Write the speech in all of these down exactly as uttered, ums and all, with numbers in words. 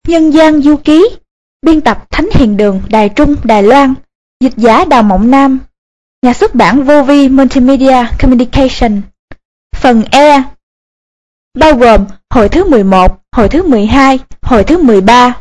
Nhân gian du ký. Biên tập Thánh Hiền Đường, Đài Trung, Đài Loan. Dịch giả Đào Mộng Nam. Nhà xuất bản Vô Vi Multimedia Communication. Phần E bao gồm hồi thứ mười một, hồi thứ mười hai, hồi thứ mười ba.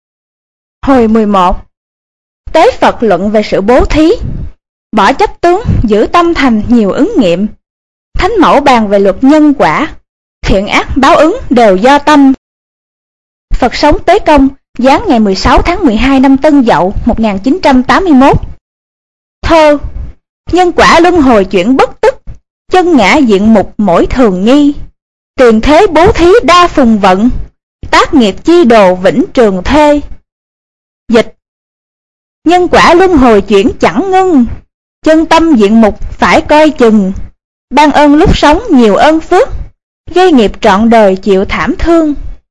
Hồi mười một. Tế Phật luận về sự bố thí. Bỏ chấp tướng, giữ tâm thành nhiều ứng nghiệm. Thánh mẫu bàn về luật nhân quả. Thiện ác báo ứng đều do tâm. Phật sống Tế Công, giáng ngày mười sáu tháng mười hai năm Tân Dậu một nghìn chín trăm tám mươi mốt. Thơ. Nhân quả luân hồi chuyển bất tức, chân ngã diện mục mỗi thường nghi. Tiền thế bố thí đa phùng vận, tác nghiệp chi đồ vĩnh trường thê. Dịch. Nhân quả luân hồi chuyển chẳng ngưng, chân tâm diện mục phải coi chừng. Ban ơn lúc sống nhiều ơn phước, gây nghiệp trọn đời chịu thảm thương.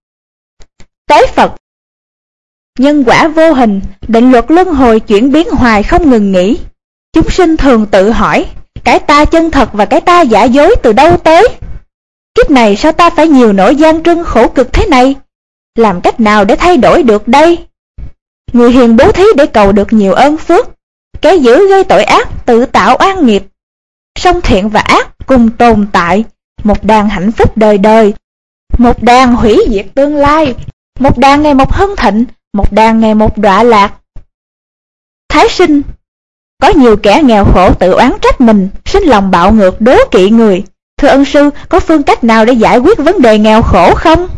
Tế Phật. Nhân quả vô hình, định luật luân hồi chuyển biến hoài không ngừng nghỉ. Chúng sinh thường tự hỏi, cái ta chân thật và cái ta giả dối từ đâu tới? Kiếp này sao ta phải nhiều nỗi gian truân khổ cực thế này? Làm cách nào để thay đổi được đây? Người hiền bố thí để cầu được nhiều ơn phước, kẻ dữ gây tội ác tự tạo oan nghiệp. Song thiện và ác cùng tồn tại, một đàn hạnh phúc đời đời, một đàn hủy diệt tương lai, một đàn ngày một hưng thịnh, một đàn ngày một đọa lạc. Thái sinh. Có nhiều kẻ nghèo khổ tự oán trách mình, sinh lòng bạo ngược đố kỵ người. Thưa ân sư, có phương cách nào để giải quyết vấn đề nghèo khổ không?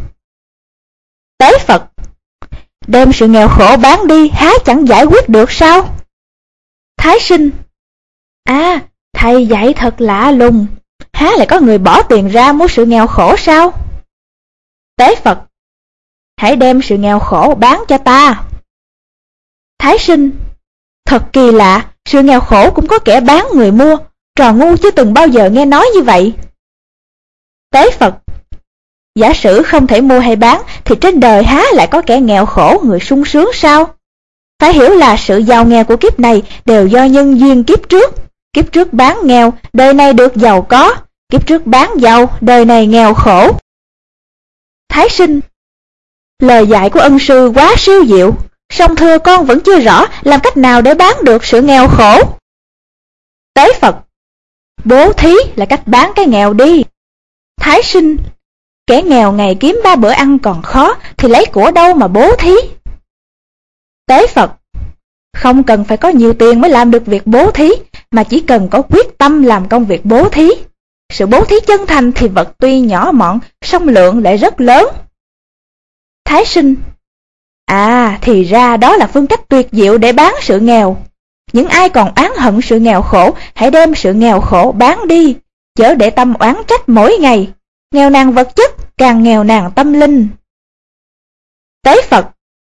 Tế Phật. Đem sự nghèo khổ bán đi há chẳng giải quyết được sao? Thái sinh. À, thầy dạy thật lạ lùng, há lại có người bỏ tiền ra mua sự nghèo khổ sao? Tế Phật. Hãy đem sự nghèo khổ bán cho ta. Thái sinh. Thật kỳ lạ, sự nghèo khổ cũng có kẻ bán người mua, trò ngu chưa từng bao giờ nghe nói như vậy. Tế Phật. Giả sử không thể mua hay bán thì trên đời há lại có kẻ nghèo khổ người sung sướng sao? Phải hiểu là sự giàu nghèo của kiếp này đều do nhân duyên kiếp trước. Kiếp trước bán nghèo, đời này được giàu có. Kiếp trước bán giàu, đời này nghèo khổ. Thái sinh. Lời dạy của ân sư quá siêu diệu, song thưa con vẫn chưa rõ làm cách nào để bán được sự nghèo khổ. Tế Phật. Bố thí là cách bán cái nghèo đi. Thái sinh. Kẻ nghèo ngày kiếm ba bữa ăn còn khó thì lấy của đâu mà bố thí? Tế Phật. Không cần phải có nhiều tiền mới làm được việc bố thí, mà chỉ cần có quyết tâm làm công việc bố thí. Sự bố thí chân thành thì vật tuy nhỏ mọn, song lượng lại rất lớn. Thái sinh. À, thì ra đó là phương cách tuyệt diệu để bán sự nghèo. Những ai còn oán hận sự nghèo khổ, hãy đem sự nghèo khổ bán đi, chớ để tâm oán trách mỗi ngày. Nghèo nàn vật chất, càng nghèo nàn tâm linh. Tế Phật.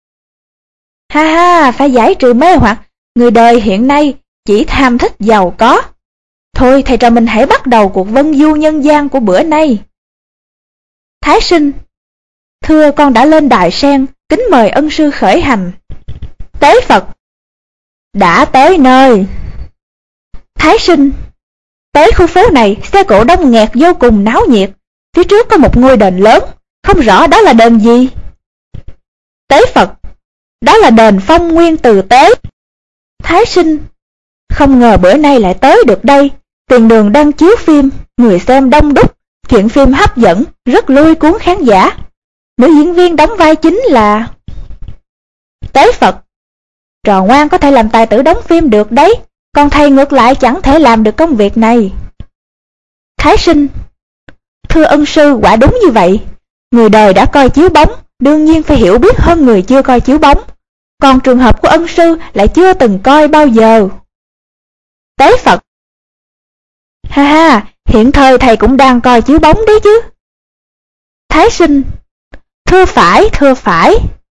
Ha ha, phải giải trừ mê hoặc, người đời hiện nay chỉ tham thích giàu có. Thôi thầy trò mình hãy bắt đầu cuộc vân du nhân gian của bữa nay. Thái sinh. Thưa con đã lên đài sen, kính mời ân sư khởi hành. Tế Phật. Đã tới nơi. Thái sinh. Tới khu phố này, xe cộ đông nghẹt vô cùng náo nhiệt. Phía trước có một ngôi đền lớn, không rõ đó là đền gì. Tế Phật. Đó là đền Phong Nguyên Từ Tế. Thái sinh. Không ngờ bữa nay lại tới được đây. Tiền đường đang chiếu phim, người xem đông đúc, chuyện phim hấp dẫn, rất lôi cuốn khán giả. Nữ diễn viên đóng vai chính là... Tế Phật. Trò ngoan có thể làm tài tử đóng phim được đấy, còn thầy ngược lại chẳng thể làm được công việc này. Thái sinh. Thưa ân sư, quả đúng như vậy. Người đời đã coi chiếu bóng, đương nhiên phải hiểu biết hơn người chưa coi chiếu bóng. Còn trường hợp của ân sư lại chưa từng coi bao giờ. Tế Phật. Ha ha, hiện thời thầy cũng đang coi chiếu bóng đấy chứ. Thái sinh. Thưa phải, thưa phải.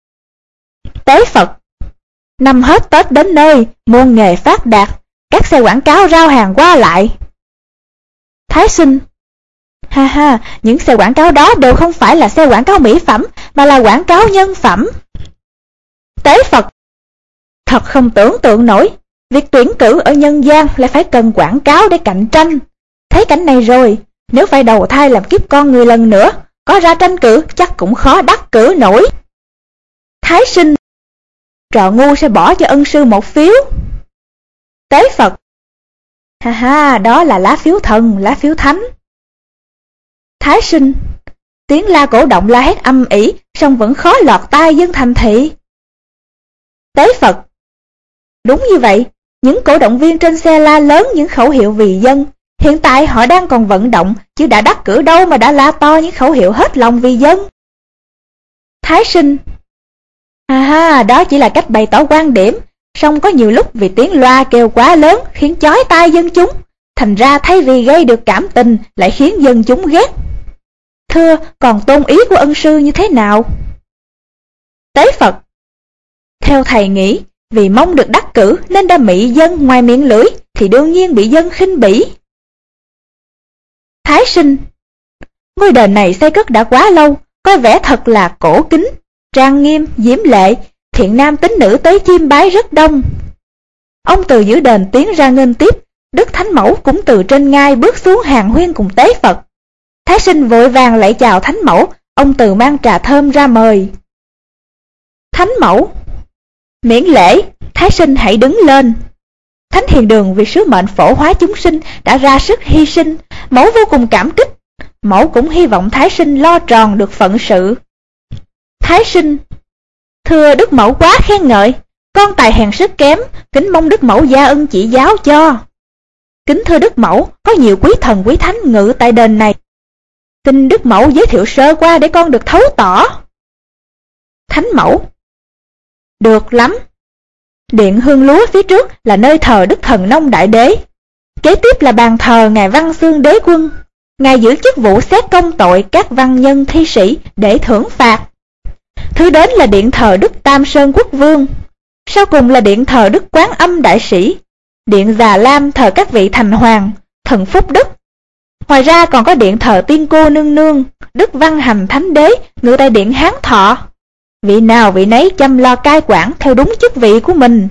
Tế Phật. Năm hết Tết đến nơi, muôn nghề phát đạt, các xe quảng cáo rao hàng qua lại. Thái sinh. Ha ha, những xe quảng cáo đó đều không phải là xe quảng cáo mỹ phẩm, mà là quảng cáo nhân phẩm. Tế Phật. Thật không tưởng tượng nổi, việc tuyển cử ở nhân gian lại phải cần quảng cáo để cạnh tranh. Thấy cảnh này rồi, nếu phải đầu thai làm kiếp con người lần nữa, có ra tranh cử chắc cũng khó đắc cử nổi. Thái sinh: Trò ngu sẽ bỏ cho ân sư một phiếu. Tế Phật: Ha ha, đó là lá phiếu thần, lá phiếu thánh. Thái sinh: Tiếng la cổ động la hét âm ỉ, song vẫn khó lọt tai dân thành thị. Tế Phật: Đúng như vậy, những cổ động viên trên xe la lớn những khẩu hiệu vì dân. Hiện tại họ đang còn vận động, chứ đã đắc cử đâu mà đã la to những khẩu hiệu hết lòng vì dân. Thái sinh: Ha ha, đó chỉ là cách bày tỏ quan điểm, song có nhiều lúc vì tiếng loa kêu quá lớn khiến chói tai dân chúng, thành ra thay vì gây được cảm tình lại khiến dân chúng ghét. Thưa, còn tôn ý của ân sư như thế nào? Tế Phật: Theo thầy nghĩ, vì mong được đắc cử nên đã mị dân ngoài miệng lưỡi, thì đương nhiên bị dân khinh bỉ. Thái sinh: Ngôi đền này xây cất đã quá lâu, có vẻ thật là cổ kính, trang nghiêm, diễm lệ, thiện nam tín nữ tới chiêm bái rất đông. Ông từ giữa đền tiến ra nghênh tiếp, Đức Thánh Mẫu cũng từ trên ngai bước xuống hàng huyên cùng Tế Phật. Thái sinh vội vàng lạy chào Thánh Mẫu, ông từ mang trà thơm ra mời. Thánh Mẫu: Miễn lễ, Thái sinh hãy đứng lên. Thánh Hiền Đường vì sứ mệnh phổ hóa chúng sinh đã ra sức hy sinh, Mẫu vô cùng cảm kích. Mẫu cũng hy vọng Thái sinh lo tròn được phận sự. Thái sinh: Thưa Đức Mẫu quá khen ngợi, con tài hèn sức kém, kính mong Đức Mẫu gia ân chỉ giáo cho. Kính thưa Đức Mẫu, có nhiều quý thần quý thánh ngự tại đền này, xin Đức Mẫu giới thiệu sơ qua để con được thấu tỏ. Thánh Mẫu: Được lắm. Điện hương lúa phía trước là nơi thờ Đức Thần Nông Đại Đế. Kế tiếp là bàn thờ Ngài Văn Xương Đế Quân. Ngài giữ chức vụ xét công tội các văn nhân thi sĩ để thưởng phạt. Thứ đến là điện thờ Đức Tam Sơn Quốc Vương. Sau cùng là điện thờ Đức Quán Âm Đại Sĩ. Điện Già Lam thờ các vị thành hoàng, thần Phúc Đức. Ngoài ra còn có điện thờ Tiên Cô Nương Nương, Đức Văn Hành Thánh Đế ngự tại điện Hán Thọ. Vị nào vị nấy chăm lo cai quản theo đúng chức vị của mình.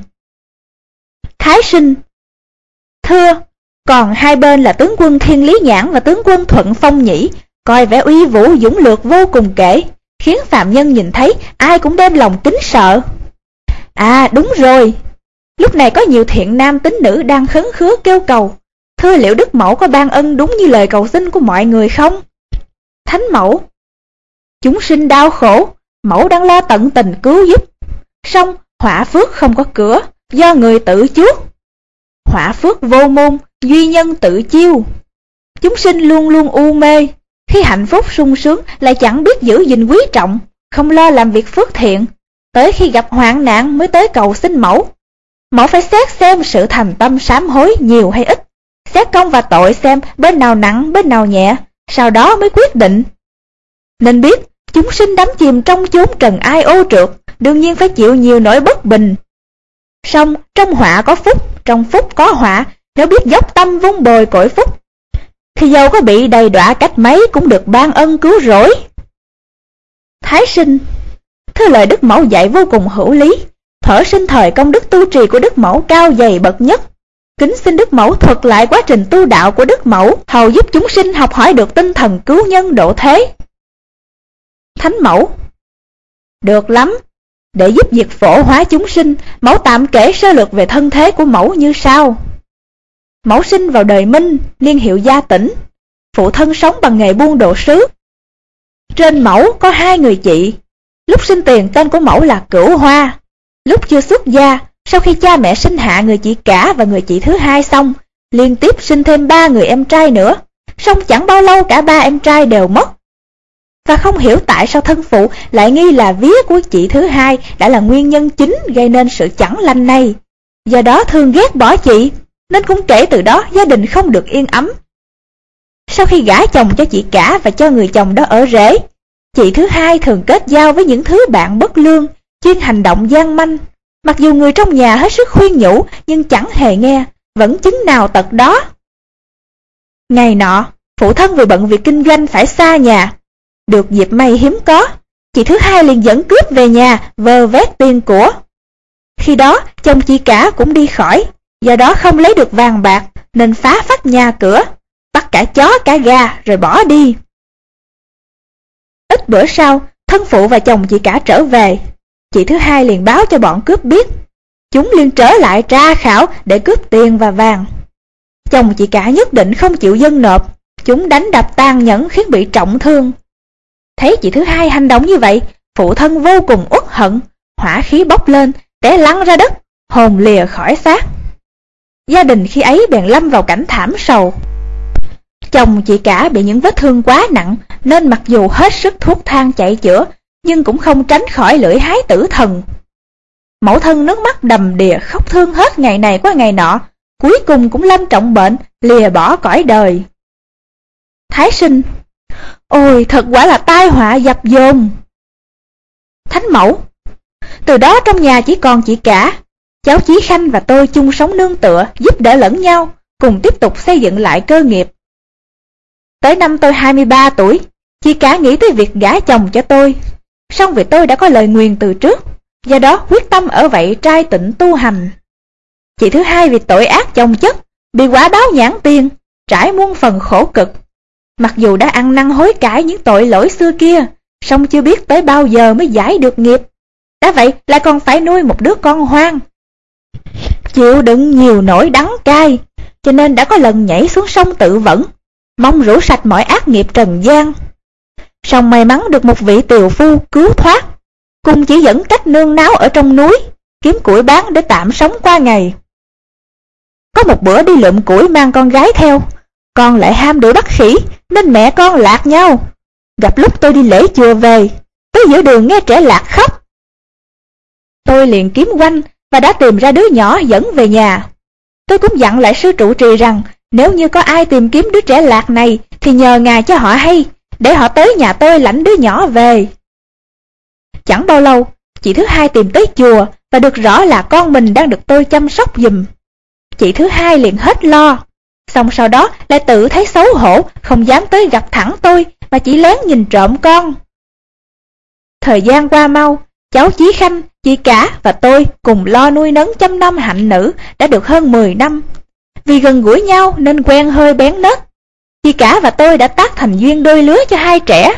Thái sinh: Thưa, còn hai bên là tướng quân Thiên Lý Nhãn và tướng quân Thuận Phong Nhĩ, coi vẻ uy vũ dũng lược vô cùng kể, khiến phạm nhân nhìn thấy ai cũng đem lòng kính sợ. À đúng rồi, lúc này có nhiều thiện nam tín nữ đang khấn khứa kêu cầu. Thưa liệu Đức Mẫu có ban ân đúng như lời cầu xin của mọi người không? Thánh Mẫu: Chúng sinh đau khổ, Mẫu đang lo tận tình cứu giúp. Song họa phước không có cửa, do người tự chuốc. Họa phước vô môn, duy nhân tự chiêu. Chúng sinh luôn luôn u mê, khi hạnh phúc sung sướng lại chẳng biết giữ gìn quý trọng, không lo làm việc phước thiện. Tới khi gặp hoạn nạn mới tới cầu xin Mẫu. Mẫu phải xét xem sự thành tâm sám hối nhiều hay ít, xét công và tội xem bên nào nặng bên nào nhẹ, sau đó mới quyết định. Nên biết chúng sinh đắm chìm trong chốn trần ai ô trượt, đương nhiên phải chịu nhiều nỗi bất bình. Song trong họa có phúc, trong phúc có họa, nếu biết dốc tâm vun bồi cội phúc, thì dầu có bị đầy đọa cách mấy cũng được ban ân cứu rỗi. Thái sinh: Thưa lời Đức Mẫu dạy vô cùng hữu lý, thuở sinh thời công đức tu trì của Đức Mẫu cao dày bậc nhất. Kính xin Đức Mẫu thuật lại quá trình tu đạo của Đức Mẫu, hầu giúp chúng sinh học hỏi được tinh thần cứu nhân độ thế. Thánh Mẫu: Được lắm. Để giúp việc phổ hóa chúng sinh, Mẫu tạm kể sơ lược về thân thế của Mẫu như sau. Mẫu sinh vào đời Minh, niên hiệu Gia Tĩnh. Phụ thân sống bằng nghề buôn đồ sứ. Trên Mẫu có hai người chị. Lúc sinh tiền tên của Mẫu là Cửu Hoa. Lúc chưa xuất gia, sau khi cha mẹ sinh hạ người chị cả và người chị thứ hai xong, liên tiếp sinh thêm ba người em trai nữa. Song chẳng bao lâu cả ba em trai đều mất. Và không hiểu tại sao thân phụ lại nghi là vía của chị thứ hai đã là nguyên nhân chính gây nên sự chẳng lành này. Do đó thương ghét bỏ chị, nên cũng kể từ đó gia đình không được yên ấm. Sau khi gả chồng cho chị cả và cho người chồng đó ở rể, chị thứ hai thường kết giao với những thứ bạn bất lương, chuyên hành động gian manh. Mặc dù người trong nhà hết sức khuyên nhủ nhưng chẳng hề nghe, vẫn chứng nào tật đó. Ngày nọ, phụ thân vì bận việc kinh doanh phải xa nhà. Được dịp may hiếm có, chị thứ hai liền dẫn cướp về nhà vơ vét tiền của. Khi đó chồng chị cả cũng đi khỏi, do đó không lấy được vàng bạc nên phá phách nhà cửa, bắt cả chó cả gà rồi bỏ đi. Ít bữa sau, thân phụ và chồng chị cả trở về. Chị thứ hai liền báo cho bọn cướp biết. Chúng liền trở lại tra khảo để cướp tiền và vàng. Chồng chị cả nhất định không chịu dâng nộp. Chúng đánh đập tàn nhẫn khiến bị trọng thương. Thấy chị thứ hai hành động như vậy, phụ thân vô cùng uất hận, hỏa khí bốc lên, té lăn ra đất, hồn lìa khỏi xác. Gia đình khi ấy bèn lâm vào cảnh thảm sầu. Chồng chị cả bị những vết thương quá nặng, nên mặc dù hết sức thuốc thang chạy chữa, nhưng cũng không tránh khỏi lưỡi hái tử thần. Mẫu thân nước mắt đầm đìa khóc thương hết ngày này qua ngày nọ, cuối cùng cũng lâm trọng bệnh, lìa bỏ cõi đời. Thái Sinh: Ôi, thật quả là tai họa dập dồn. Thánh Mẫu: Từ đó trong nhà chỉ còn chị cả. Cháu Chí Khanh và tôi chung sống nương tựa, giúp đỡ lẫn nhau, cùng tiếp tục xây dựng lại cơ nghiệp. Tới năm tôi hai mươi ba tuổi, chị cả nghĩ tới việc gả chồng cho tôi. Song vì tôi đã có lời nguyền từ trước, do đó quyết tâm ở vậy trai tịnh tu hành. Chị thứ hai vì tội ác chồng chất, bị quả báo nhãn tiền, trải muôn phần khổ cực. Mặc dù đã ăn năn hối cải những tội lỗi xưa kia, song chưa biết tới bao giờ mới giải được nghiệp. Đã vậy lại còn phải nuôi một đứa con hoang, chịu đựng nhiều nỗi đắng cay, cho nên đã có lần nhảy xuống sông tự vẫn, mong rũ sạch mọi ác nghiệp trần gian. Song may mắn được một vị tiều phu cứu thoát, cùng chỉ dẫn cách nương náu ở trong núi, kiếm củi bán để tạm sống qua ngày. Có một bữa đi lượm củi mang con gái theo, con lại ham đuổi bắt khỉ nên mẹ con lạc nhau. Gặp lúc tôi đi lễ chùa về, tới giữa đường nghe trẻ lạc khóc. Tôi liền kiếm quanh và đã tìm ra đứa nhỏ dẫn về nhà. Tôi cũng dặn lại sư trụ trì rằng nếu như có ai tìm kiếm đứa trẻ lạc này thì nhờ ngài cho họ hay, để họ tới nhà tôi lãnh đứa nhỏ về. Chẳng bao lâu, chị thứ hai tìm tới chùa và được rõ là con mình đang được tôi chăm sóc giùm. Chị thứ hai liền hết lo, xong sau đó lại tự thấy xấu hổ, không dám tới gặp thẳng tôi mà chỉ lén nhìn trộm con. Thời gian qua mau, cháu Chí Khanh, chị cả và tôi cùng lo nuôi nấng chăm nom hạnh nữ đã được hơn mười năm. Vì gần gũi nhau nên quen hơi bén nết. Chị cả và tôi đã tác thành duyên đôi lứa cho hai trẻ.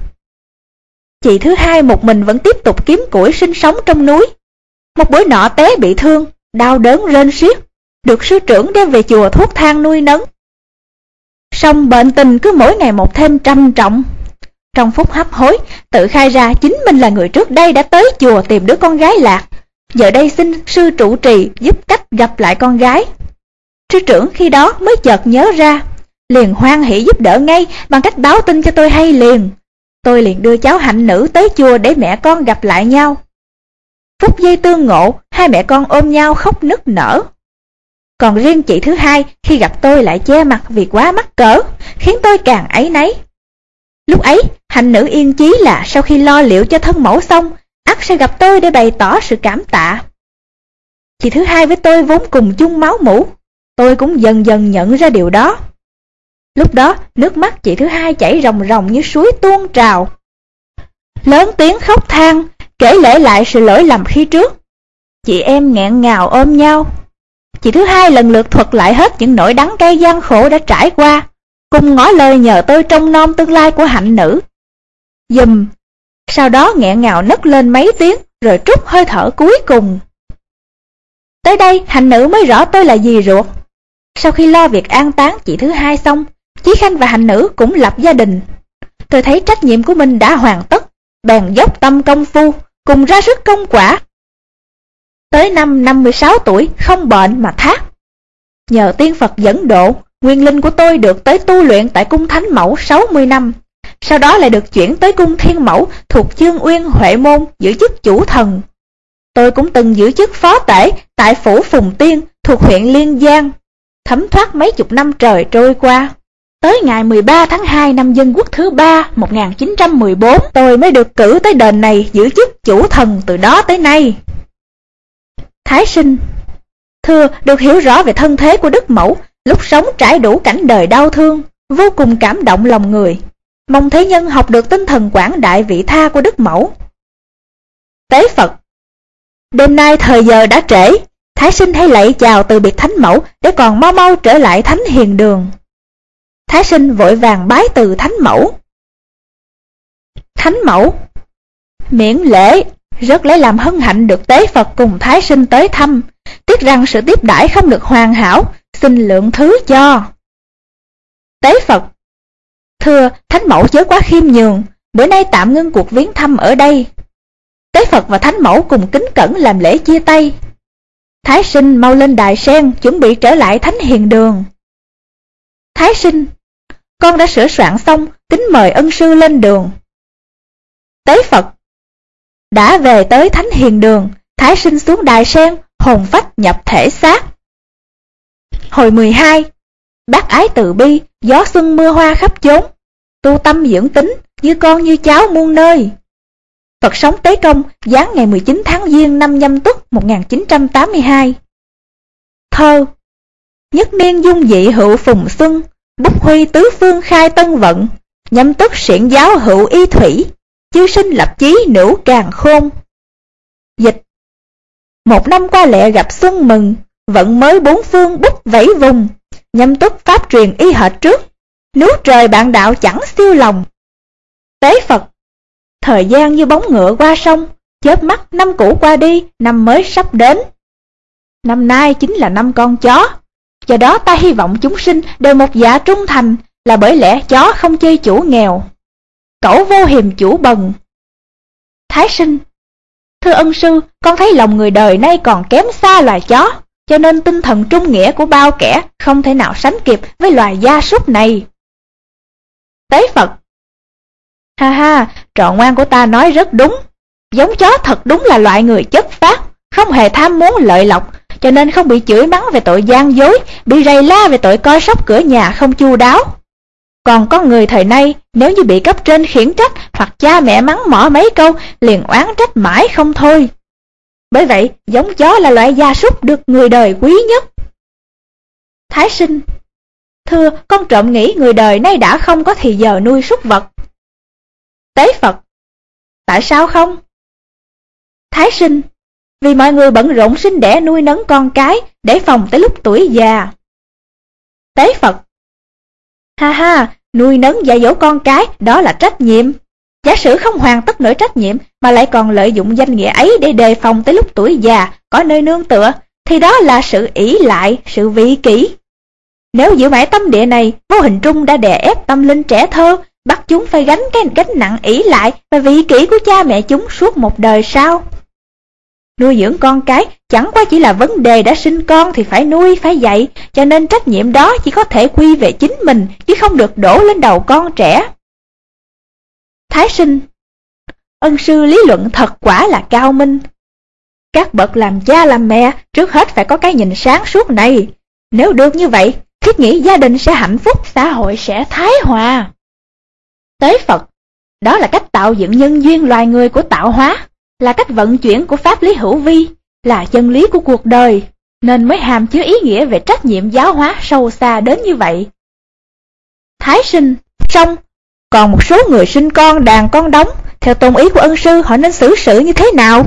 Chị thứ hai một mình vẫn tiếp tục kiếm củi sinh sống trong núi. Một bữa nọ té bị thương, đau đớn rên xiết, được sư trưởng đem về chùa thuốc thang nuôi nấng. Song bệnh tình cứ mỗi ngày một thêm trầm trọng. Trong phút hấp hối, tự khai ra chính mình là người trước đây đã tới chùa tìm đứa con gái lạc, giờ đây xin sư trụ trì giúp cách gặp lại con gái. Sư trưởng khi đó mới chợt nhớ ra, liền hoan hỉ giúp đỡ ngay bằng cách báo tin cho tôi hay liền. Tôi liền đưa cháu hạnh nữ tới chùa để mẹ con gặp lại nhau. Phút giây tương ngộ, hai mẹ con ôm nhau khóc nức nở. Còn riêng chị thứ hai khi gặp tôi lại che mặt vì quá mắc cỡ, khiến tôi càng áy náy. Lúc ấy, hạnh nữ yên chí là sau khi lo liệu cho thân mẫu xong, ắt sẽ gặp tôi để bày tỏ sự cảm tạ. Chị thứ hai với tôi vốn cùng chung máu mủ, tôi cũng dần dần nhận ra điều đó. Lúc đó, nước mắt chị thứ hai chảy ròng ròng như suối tuôn trào. Lớn tiếng khóc than, kể lể lại sự lỗi lầm khi trước. Chị em nghẹn ngào ôm nhau. Chị thứ hai lần lượt thuật lại hết những nỗi đắng cay gian khổ đã trải qua, cùng ngỏ lời nhờ tôi trông nom tương lai của hạnh nữ giùm. Sau đó nghẹn ngào nấc lên mấy tiếng rồi trút hơi thở cuối cùng. Tới đây hạnh nữ mới rõ tôi là dì ruột. Sau khi lo việc an táng chị thứ hai xong, Chí Khanh và hạnh nữ cũng lập gia đình. Tôi thấy trách nhiệm của mình đã hoàn tất, bèn dốc tâm công phu, cùng ra sức công quả. Tới năm năm mươi sáu tuổi không bệnh mà thác. Nhờ tiên Phật dẫn độ, nguyên linh của tôi được tới tu luyện tại cung Thánh Mẫu sáu mươi năm. Sau đó lại được chuyển tới cung Thiên Mẫu thuộc Chương Uyên Huệ Môn giữ chức chủ thần. Tôi cũng từng giữ chức phó tể tại phủ Phùng Tiên thuộc huyện Liên Giang. Thấm thoát mấy chục năm trời trôi qua. Tới ngày mười ba tháng hai năm Dân Quốc thứ ba một nghìn chín trăm mười bốn, tôi mới được cử tới đền này giữ chức chủ thần từ đó tới nay. Thái Sinh: Thưa, được hiểu rõ về thân thế của Đức Mẫu, lúc sống trải đủ cảnh đời đau thương, vô cùng cảm động lòng người. Mong thế nhân học được tinh thần quảng đại vị tha của Đức Mẫu. Tế Phật: Đêm nay thời giờ đã trễ, Thái Sinh hãy lạy chào từ biệt Thánh Mẫu để còn mau mau trở lại Thánh Hiền Đường. Thái Sinh vội vàng bái từ Thánh Mẫu. Thánh Mẫu: Miễn lễ, rất lấy làm hân hạnh được Tế Phật cùng Thái Sinh tới thăm, tiếc rằng sự tiếp đãi không được hoàn hảo, xin lượng thứ cho. Tế Phật: Thưa Thánh Mẫu chớ quá khiêm nhường, bữa nay tạm ngưng cuộc viếng thăm ở đây. Tế Phật và Thánh Mẫu cùng kính cẩn làm lễ chia tay. Thái Sinh mau lên đài sen chuẩn bị trở lại Thánh Hiền Đường. Thái Sinh: Con đã sửa soạn xong, kính mời ân sư lên đường. Tế Phật: Đã về tới Thánh Hiền Đường, Thái Sinh xuống đài sen, hồn phách nhập thể xác. Hồi mười hai. Bác ái từ bi, gió xuân mưa hoa khắp chốn, tu tâm dưỡng tính, như con như cháu muôn nơi. Phật sống Tế Công, giáng ngày mười chín tháng Giêng năm Nhâm Tuất một nghìn chín trăm tám mươi hai. Thơ: Nhất niên dung dị hữu phùng xuân, bút huy tứ phương khai tân vận, Nhâm Tuất xiển giáo hữu y thủy, chư sinh lập chí nữ càng khôn. Dịch: Một năm qua lệ gặp xuân mừng, vận mới bốn phương bút vẫy vùng, Nhâm Tuất pháp truyền y hệt trước, nếu trời bạn đạo chẳng siêu lòng. Tế Phật: Thời gian như bóng ngựa qua sông, chớp mắt năm cũ qua đi, năm mới sắp đến. Năm nay chính là năm con chó, do đó ta hy vọng chúng sinh đều một dạ trung thành, là bởi lẽ chó không chê chủ nghèo, cẩu vô hiềm chủ bần. Thái Sinh: Thưa ân sư, con thấy lòng người đời nay còn kém xa loài chó, cho nên tinh thần trung nghĩa của bao kẻ không thể nào sánh kịp với loài gia súc này. Tế Phật: Ha ha, trọn ngoan của ta nói rất đúng. Giống chó thật đúng là loại người chất phác, không hề tham muốn lợi lộc, cho nên không bị chửi mắng về tội gian dối, bị rầy la về tội coi sóc cửa nhà không chu đáo. Còn con người thời nay, nếu như bị cấp trên khiển trách hoặc cha mẹ mắng mỏ mấy câu, liền oán trách mãi không thôi. Bởi vậy, giống chó là loại gia súc được người đời quý nhất. Thái Sinh: Thưa, con trộm nghĩ người đời nay đã không có thì giờ nuôi súc vật. Tế Phật: Tại sao không? Thái Sinh: Vì mọi người bận rộn sinh đẻ nuôi nấng con cái, để phòng tới lúc tuổi già. Tế Phật: Ha ha, nuôi nấng dạy dỗ con cái, đó là trách nhiệm. Giả sử không hoàn tất nổi trách nhiệm, mà lại còn lợi dụng danh nghĩa ấy để đề phòng tới lúc tuổi già, có nơi nương tựa, thì đó là sự ỷ lại, sự vị kỷ. Nếu giữ mãi tâm địa này, vô hình trung đã đè ép tâm linh trẻ thơ, bắt chúng phải gánh cái gánh nặng ỷ lại và vị kỷ của cha mẹ chúng suốt một đời sau. Nuôi dưỡng con cái chẳng qua chỉ là vấn đề đã sinh con thì phải nuôi, phải dạy, cho nên trách nhiệm đó chỉ có thể quy về chính mình, chứ không được đổ lên đầu con trẻ. Thái Sinh: Ân sư lý luận thật quả là cao minh. Các bậc làm cha làm mẹ trước hết phải có cái nhìn sáng suốt này. Nếu được như vậy, thiết nghĩ gia đình sẽ hạnh phúc, xã hội sẽ thái hòa. Tế Phật: Đó là cách tạo dựng nhân duyên loài người của tạo hóa, là cách vận chuyển của pháp lý hữu vi, là chân lý của cuộc đời, nên mới hàm chứa ý nghĩa về trách nhiệm giáo hóa sâu xa đến như vậy. Thái Sinh: Xong, còn một số người sinh con đàn con đống, theo tôn ý của ân sư họ nên xử sự như thế nào?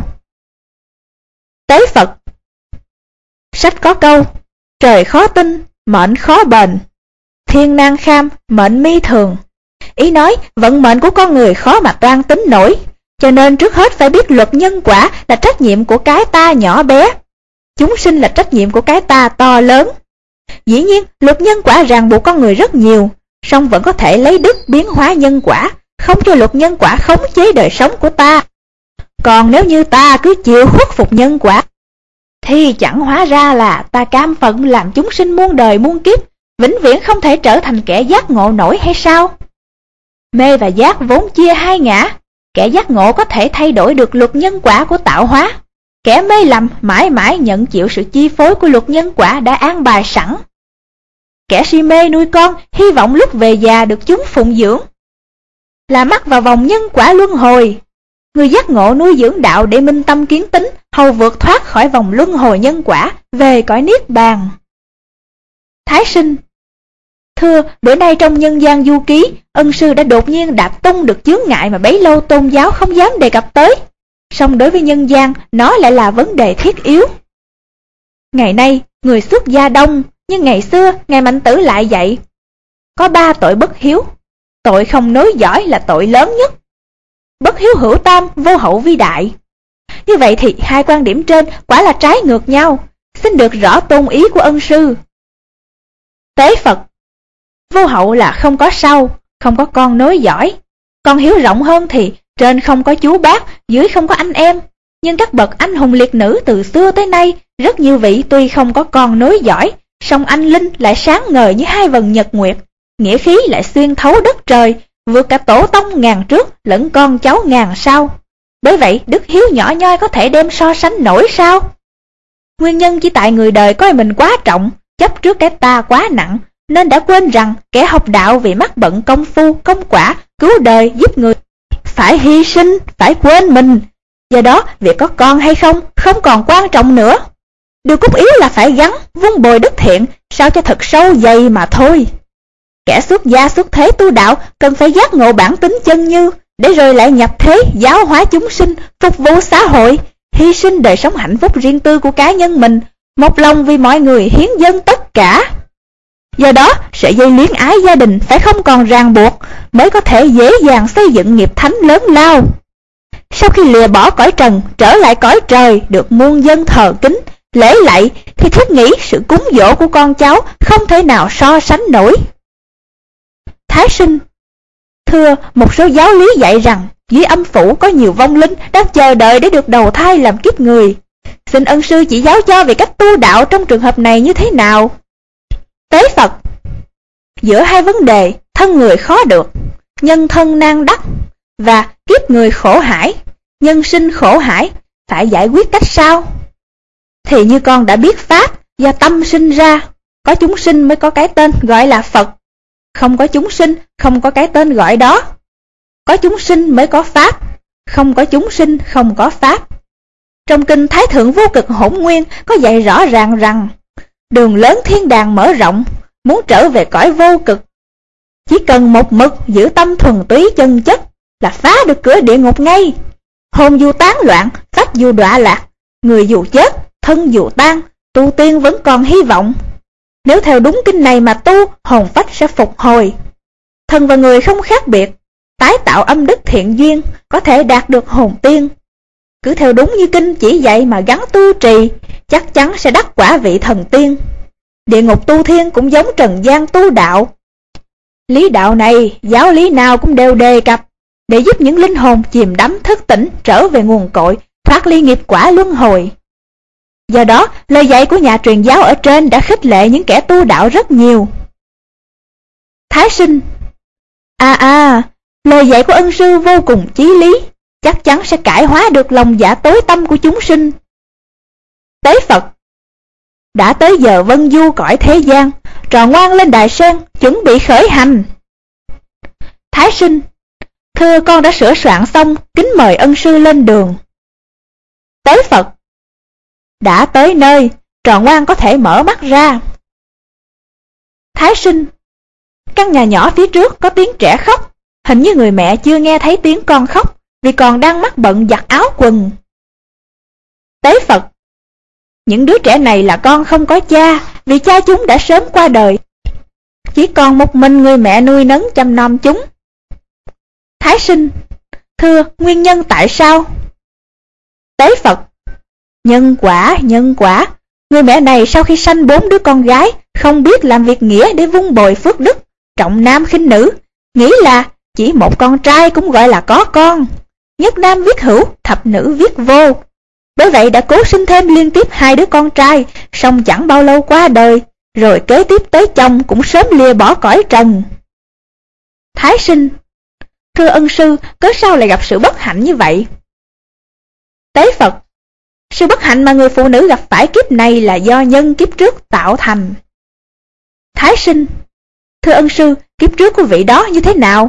Tế Phật: Sách có câu, trời khó tin, mệnh khó bền, thiên nan kham, mệnh mi thường. Ý nói vận mệnh của con người khó mà toan tính nổi, cho nên trước hết phải biết luật nhân quả là trách nhiệm của cái ta nhỏ bé, chúng sinh là trách nhiệm của cái ta to lớn. Dĩ nhiên luật nhân quả ràng buộc con người rất nhiều, song vẫn có thể lấy đức biến hóa nhân quả, không cho luật nhân quả khống chế đời sống của ta. Còn nếu như ta cứ chịu khuất phục nhân quả, thì chẳng hóa ra là ta cam phận làm chúng sinh muôn đời muôn kiếp, vĩnh viễn không thể trở thành kẻ giác ngộ nổi hay sao? Mê và giác vốn chia hai ngã, kẻ giác ngộ có thể thay đổi được luật nhân quả của tạo hóa, kẻ mê lầm mãi mãi nhận chịu sự chi phối của luật nhân quả đã an bài sẵn. Kẻ si mê nuôi con, hy vọng lúc về già được chúng phụng dưỡng, là mắc vào vòng nhân quả luân hồi. Người giác ngộ nuôi dưỡng đạo để minh tâm kiến tính, hầu vượt thoát khỏi vòng luân hồi nhân quả, về cõi niết bàn. Thái Sinh: Thưa, bữa nay trong nhân gian du ký, ân sư đã đột nhiên đạp tung được chướng ngại mà bấy lâu tôn giáo không dám đề cập tới. Song đối với nhân gian, nó lại là vấn đề thiết yếu. Ngày nay, người xuất gia đông, nhưng ngày xưa, Ngài Mạnh Tử lại dạy, có ba tội bất hiếu. Tội không nối dõi là tội lớn nhất. Bất hiếu hữu tam, vô hậu vi đại. như vậy thì hai quan điểm trên quả là trái ngược nhau. Xin được rõ tôn ý của ân sư. Tế Phật: vô hậu là không có sau, không có con nối dõi. Còn hiểu rộng hơn thì trên không có chú bác, dưới không có anh em. Nhưng các bậc anh hùng liệt nữ từ xưa tới nay, rất nhiều vị tuy không có con nối dõi, song anh linh lại sáng ngời như hai vầng nhật nguyệt, nghĩa khí lại xuyên thấu đất trời, vượt cả tổ tông ngàn trước lẫn con cháu ngàn sau. Bởi vậy đức hiếu nhỏ nhoi có thể đem so sánh nổi sao? Nguyên nhân chỉ tại người đời coi mình quá trọng, chấp trước cái ta quá nặng, nên đã quên rằng kẻ học đạo vì mắc bận công phu, công quả, cứu đời, giúp người phải hy sinh, phải quên mình. Do đó việc có con hay không không còn quan trọng nữa. Điều cốt yếu là phải gắn vun bồi đức thiện sao cho thật sâu dày mà thôi. Kẻ xuất gia xuất thế tu đạo cần phải giác ngộ bản tính chân như, để rồi lại nhập thế giáo hóa chúng sinh, phục vụ xã hội, hy sinh đời sống hạnh phúc riêng tư của cá nhân mình, một lòng vì mọi người hiến dâng tất cả. Do đó sợi dây luyến ái gia đình phải không còn ràng buộc, mới có thể dễ dàng xây dựng nghiệp thánh lớn lao. Sau khi lìa bỏ cõi trần, trở lại cõi trời, được muôn dân thờ kính, lễ lạy, thì thiết nghĩ sự cúng dỗ của con cháu không thể nào so sánh nổi. Thái sinh: thưa, một số giáo lý dạy rằng dưới âm phủ có nhiều vong linh đang chờ đợi để được đầu thai làm kiếp người. Xin ân sư chỉ giáo cho về cách tu đạo trong trường hợp này như thế nào? Tế Phật: giữa hai vấn đề thân người khó được, nhân thân nan đắc, và kiếp người khổ hải, nhân sinh khổ hải, phải giải quyết cách sao? Thì như con đã biết pháp do tâm sinh ra, có chúng sinh mới có cái tên gọi là Phật. Không có chúng sinh, không có cái tên gọi đó. Có chúng sinh mới có pháp, không có chúng sinh không có pháp. Trong kinh Thái Thượng Vô Cực Hỗn Nguyên có dạy rõ ràng rằng đường lớn thiên đàng mở rộng, muốn trở về cõi vô cực, chỉ cần một mực giữ tâm thuần túy chân chất là phá được cửa địa ngục ngay. Hồn dù tán loạn, phách dù đọa lạc, người dù chết, thân dù tan, tu tiên vẫn còn hy vọng. Nếu theo đúng kinh này mà tu, hồn phách sẽ phục hồi. Thần và người không khác biệt, tái tạo âm đức thiện duyên, có thể đạt được hồn tiên. Cứ theo đúng như kinh chỉ dạy mà gắn tu trì, chắc chắn sẽ đắc quả vị thần tiên. Địa ngục tu thiên cũng giống trần gian tu đạo. Lý đạo này, giáo lý nào cũng đều đề cập, để giúp những linh hồn chìm đắm thức tỉnh trở về nguồn cội, thoát ly nghiệp quả luân hồi. Do đó, lời dạy của nhà truyền giáo ở trên đã khích lệ những kẻ tu đạo rất nhiều. Thái sinh: À à, lời dạy của ân sư vô cùng chí lý, chắc chắn sẽ cải hóa được lòng dạ tối tâm của chúng sinh. Tế Phật: đã tới giờ vân du cõi thế gian, trò ngoan lên đài sen, chuẩn bị khởi hành. Thái sinh: thưa, con đã sửa soạn xong, kính mời ân sư lên đường. Tế Phật: đã tới nơi, trò ngoan có thể mở mắt ra. Thái sinh: căn nhà nhỏ phía trước có tiếng trẻ khóc, hình như người mẹ chưa nghe thấy tiếng con khóc, vì còn đang mắc bận giặt áo quần. Tế Phật: những đứa trẻ này là con không có cha, vì cha chúng đã sớm qua đời, chỉ còn một mình người mẹ nuôi nấng chăm nom chúng. Thái sinh: thưa, nguyên nhân tại sao? Tế Phật: nhân quả, nhân quả. Người mẹ này sau khi sanh bốn đứa con gái, không biết làm việc nghĩa để vun bồi phước đức, trọng nam khinh nữ, nghĩ là chỉ một con trai cũng gọi là có con, nhất nam viết hữu, thập nữ viết vô. Bởi vậy đã cố sinh thêm liên tiếp hai đứa con trai, song chẳng bao lâu qua đời, rồi kế tiếp tới chồng cũng sớm lìa bỏ cõi trần. Thái sinh: thưa ân sư, cớ sao lại gặp sự bất hạnh như vậy? Tế Phật: sự bất hạnh mà người phụ nữ gặp phải kiếp này là do nhân kiếp trước tạo thành. Thái sinh: thưa ân sư, kiếp trước của vị đó như thế nào?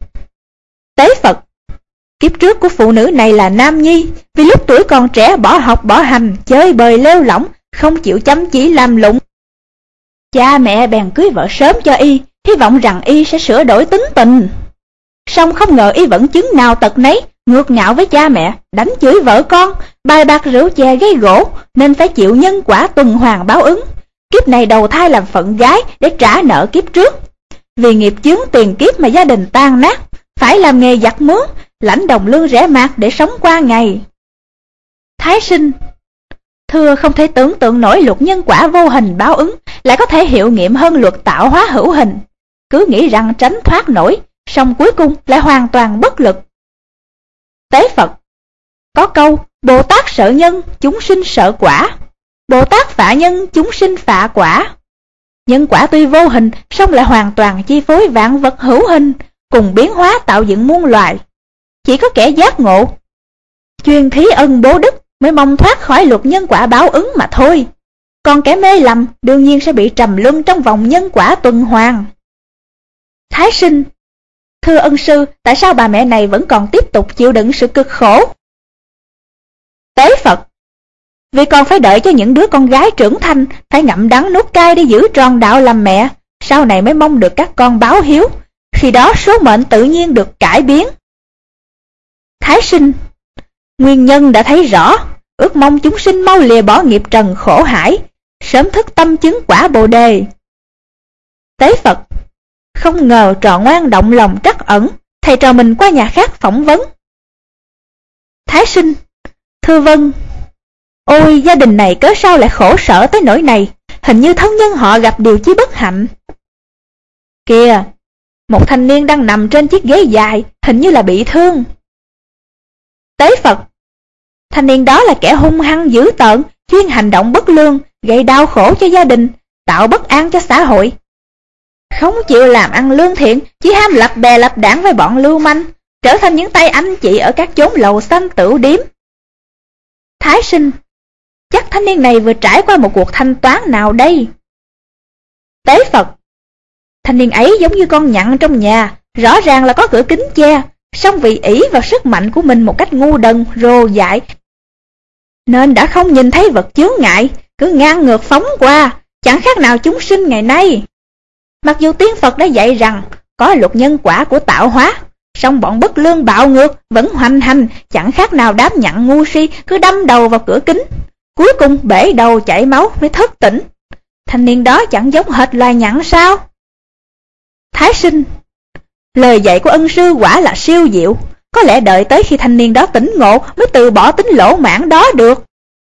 Tế Phật: kiếp trước của phụ nữ này là nam nhi, vì lúc tuổi còn trẻ bỏ học bỏ hành, chơi bời lêu lỏng, không chịu chăm chỉ làm lụng. Cha mẹ bèn cưới vợ sớm cho y, hy vọng rằng y sẽ sửa đổi tính tình. Song không ngờ y vẫn chứng nào tật nấy, ngược ngạo với cha mẹ, đánh chửi vợ con, bài bạc rượu chè gây gỗ, nên phải chịu nhân quả tuần hoàn báo ứng. Kiếp này đầu thai làm phận gái để trả nợ kiếp trước. Vì nghiệp chướng tiền kiếp mà gia đình tan nát, phải làm nghề giặt mướn, lãnh đồng lương rẻ mạt để sống qua ngày. Thái Sinh: Thưa không thể tưởng tượng nổi luật nhân quả vô hình báo ứng lại có thể hiệu nghiệm hơn luật tạo hóa hữu hình. Cứ nghĩ rằng tránh thoát nổi, song cuối cùng lại hoàn toàn bất lực. Tế Phật: Có câu Bồ Tát sợ nhân, chúng sinh sợ quả. Bồ Tát phạ nhân, chúng sinh phạ quả. Nhân quả tuy vô hình, song lại hoàn toàn chi phối vạn vật hữu hình, cùng biến hóa tạo dựng muôn loài. Chỉ có kẻ giác ngộ, chuyên thí ân bố đức mới mong thoát khỏi luật nhân quả báo ứng mà thôi. Còn kẻ mê lầm đương nhiên sẽ bị trầm luân trong vòng nhân quả tuần hoàn. Thái Sinh: Thưa ân sư, tại sao bà mẹ này vẫn còn tiếp tục chịu đựng sự cực khổ? Tế Phật: Vì con phải đợi cho những đứa con gái trưởng thành, phải ngậm đắng nuốt cay để giữ tròn đạo làm mẹ, sau này mới mong được các con báo hiếu, khi đó số mệnh tự nhiên được cải biến. Thái Sinh: Nguyên nhân đã thấy rõ, ước mong chúng sinh mau lìa bỏ nghiệp trần khổ hải, sớm thức tâm chứng quả Bồ đề. Tế Phật: Không ngờ trò ngoan động lòng trắc ẩn, thầy trò mình qua nhà khác phỏng vấn. Thái Sinh: Thưa vâng. Ôi, gia đình này cớ sao lại khổ sở tới nỗi này, hình như thân nhân họ gặp điều chi bất hạnh. Kìa, một thanh niên đang nằm trên chiếc ghế dài, hình như là bị thương. Tế Phật: Thanh niên đó là kẻ hung hăng dữ tợn, chuyên hành động bất lương, gây đau khổ cho gia đình, tạo bất an cho xã hội. Không chịu làm ăn lương thiện, chỉ ham lập bè lập đảng với bọn lưu manh, trở thành những tay anh chị ở các chốn lầu xanh tửu điếm. Thái Sinh: Chắc thanh niên này vừa trải qua một cuộc thanh toán nào đây. Tế Phật: Thanh niên ấy giống như con nhặng trong nhà, rõ ràng là có cửa kính che, song vì ỷ vào sức mạnh của mình một cách ngu đần, rồ dại, nên đã không nhìn thấy vật chướng ngại, cứ ngang ngược phóng qua, chẳng khác nào chúng sinh ngày nay. Mặc dù tiên Phật đã dạy rằng có luật nhân quả của tạo hóa, song bọn bất lương bạo ngược vẫn hoành hành, chẳng khác nào đám nhặng ngu si cứ đâm đầu vào cửa kính, cuối cùng bể đầu chảy máu mới thức tỉnh. Thanh niên đó chẳng giống hệt loài nhặng sao? Thái Sinh: Lời dạy của ân sư quả là siêu diệu, có lẽ đợi tới khi thanh niên đó tỉnh ngộ mới từ bỏ tính lỗ mãng đó được.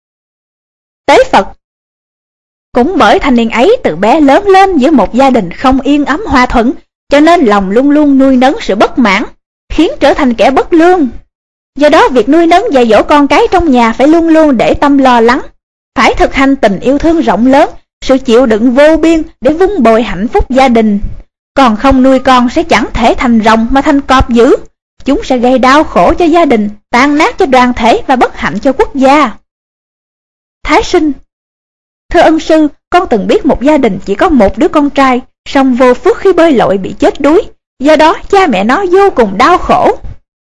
Tế Phật: Cũng bởi thanh niên ấy từ bé lớn lên giữa một gia đình không yên ấm hòa thuận, cho nên lòng luôn luôn nuôi nấng sự bất mãn, khiến trở thành kẻ bất lương. Do đó việc nuôi nấng dạy dỗ con cái trong nhà phải luôn luôn để tâm lo lắng, phải thực hành tình yêu thương rộng lớn, sự chịu đựng vô biên để vun bồi hạnh phúc gia đình. Còn không nuôi con sẽ chẳng thể thành rồng mà thành cọp dữ, chúng sẽ gây đau khổ cho gia đình, tan nát cho đoàn thể và bất hạnh cho quốc gia. Thái Sinh: Thưa ân sư, con từng biết một gia đình chỉ có một đứa con trai, song vô phước khi bơi lội bị chết đuối, do đó cha mẹ nó vô cùng đau khổ.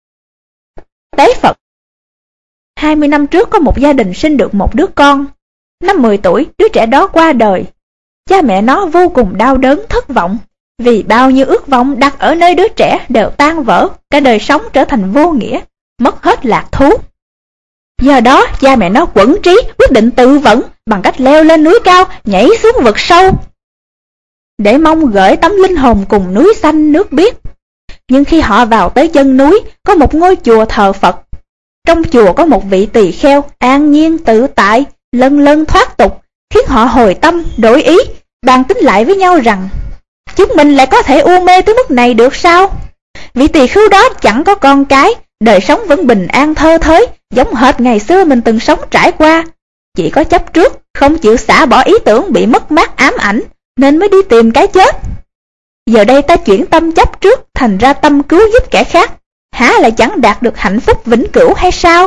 Tế Phật: Hai mươi năm trước có một gia đình sinh được một đứa con. Năm mười tuổi, đứa trẻ đó qua đời. Cha mẹ nó vô cùng đau đớn thất vọng, vì bao nhiêu ước vọng đặt ở nơi đứa trẻ đều tan vỡ, cả đời sống trở thành vô nghĩa, mất hết lạc thú. Do đó cha mẹ nó quẫn trí quyết định tự vẫn bằng cách leo lên núi cao, nhảy xuống vực sâu, để mong gửi tấm linh hồn cùng núi xanh nước biếc. Nhưng khi họ vào tới chân núi, có một ngôi chùa thờ Phật. Trong chùa có một vị tỳ kheo an nhiên tự tại, lân lân thoát tục, khiến họ hồi tâm đổi ý, bàn tính lại với nhau rằng chúng mình lại có thể u mê tới mức này được sao? Vị tỳ khưu đó chẳng có con cái, đời sống vẫn bình an thơ thới, giống hệt ngày xưa mình từng sống trải qua. Chỉ có chấp trước, không chịu xả bỏ ý tưởng bị mất mát ám ảnh, nên mới đi tìm cái chết. Giờ đây ta chuyển tâm chấp trước thành ra tâm cứu giúp kẻ khác, há lại chẳng đạt được hạnh phúc vĩnh cửu hay sao?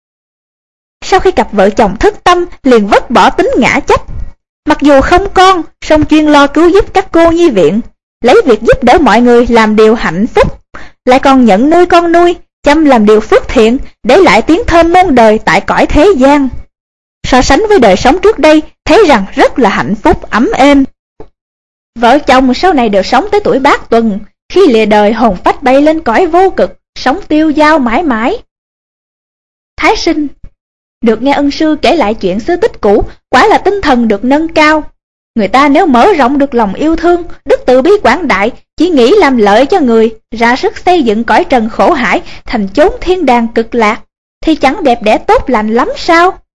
Sau khi cặp vợ chồng thức tâm liền vứt bỏ tính ngã chấp, mặc dù không con, song chuyên lo cứu giúp các cô nhi viện, lấy việc giúp đỡ mọi người làm điều hạnh phúc, lại còn nhận nuôi con nuôi, chăm làm điều phước thiện, để lại tiếng thơm muôn đời tại cõi thế gian. So sánh với đời sống trước đây, thấy rằng rất là hạnh phúc ấm êm. Vợ chồng sau này đều sống tới tuổi bát tuần, khi lìa đời hồn phách bay lên cõi vô cực, sống tiêu dao mãi mãi. Thái Sinh: Được nghe ân sư kể lại chuyện xưa tích cũ, quả là tinh thần được nâng cao. Người ta nếu mở rộng được lòng yêu thương, đức từ bi quảng đại, chỉ nghĩ làm lợi cho người, ra sức xây dựng cõi trần khổ hải thành chốn thiên đàng cực lạc, thì chẳng đẹp đẽ tốt lành lắm sao?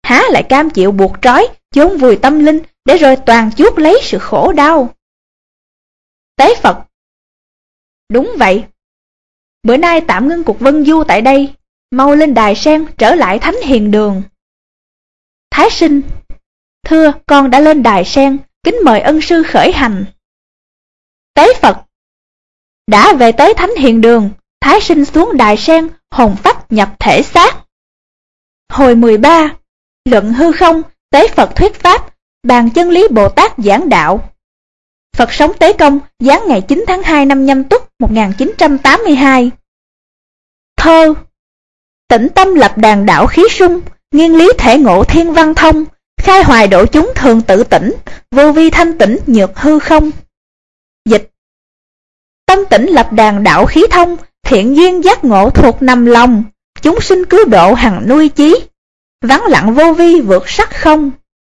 há lại cam chịu buộc trói, chôn vùi tâm linh để rồi toàn chuốc lấy sự khổ đau. Tế Phật: Đúng vậy. Bữa nay tạm ngưng cuộc vân du tại đây, mau lên đài sen trở lại Thánh Hiền Đường. Thái Sinh: Thưa, con đã lên đài sen, kính mời ân sư khởi hành. Tế Phật: Đã về tới Thánh Hiền Đường, Thái Sinh xuống đài sen, hồn phách nhập thể xác. Hồi mười ba. Luận hư không, Tế Phật thuyết pháp, bàn chân lý Bồ Tát giảng đạo. Phật sống Tế Công, giáng ngày chín tháng hai năm Nhâm Tuất một nghìn chín trăm tám mươi hai. Thơ: Tĩnh tâm lập đàn đạo khí sung, nghiên lý thể ngộ thiên văn thông, khai hoài độ chúng thường tự tỉnh, vô vi thanh tĩnh nhược hư không. Dịch: Tâm tĩnh lập đàn đạo khí thông, thiện duyên giác ngộ thuộc nằm lòng, chúng sinh cứu độ hằng nuôi chí, vắng lặng vô vi vượt sắc không.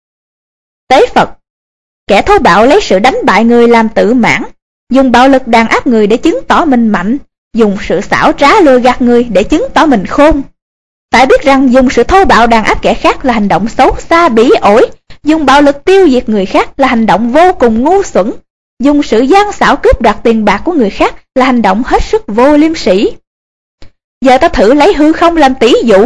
Tế Phật: Kẻ thô bạo lấy sự đánh bại người làm tự mãn, dùng bạo lực đàn áp người để chứng tỏ mình mạnh, dùng sự xảo trá lừa gạt người để chứng tỏ mình khôn. Phải biết rằng dùng sự thô bạo đàn áp kẻ khác là hành động xấu xa bỉ ổi, dùng bạo lực tiêu diệt người khác là hành động vô cùng ngu xuẩn, dùng sự gian xảo cướp đoạt tiền bạc của người khác là hành động hết sức vô liêm sỉ. Giờ ta thử lấy hư không làm tỷ dụ.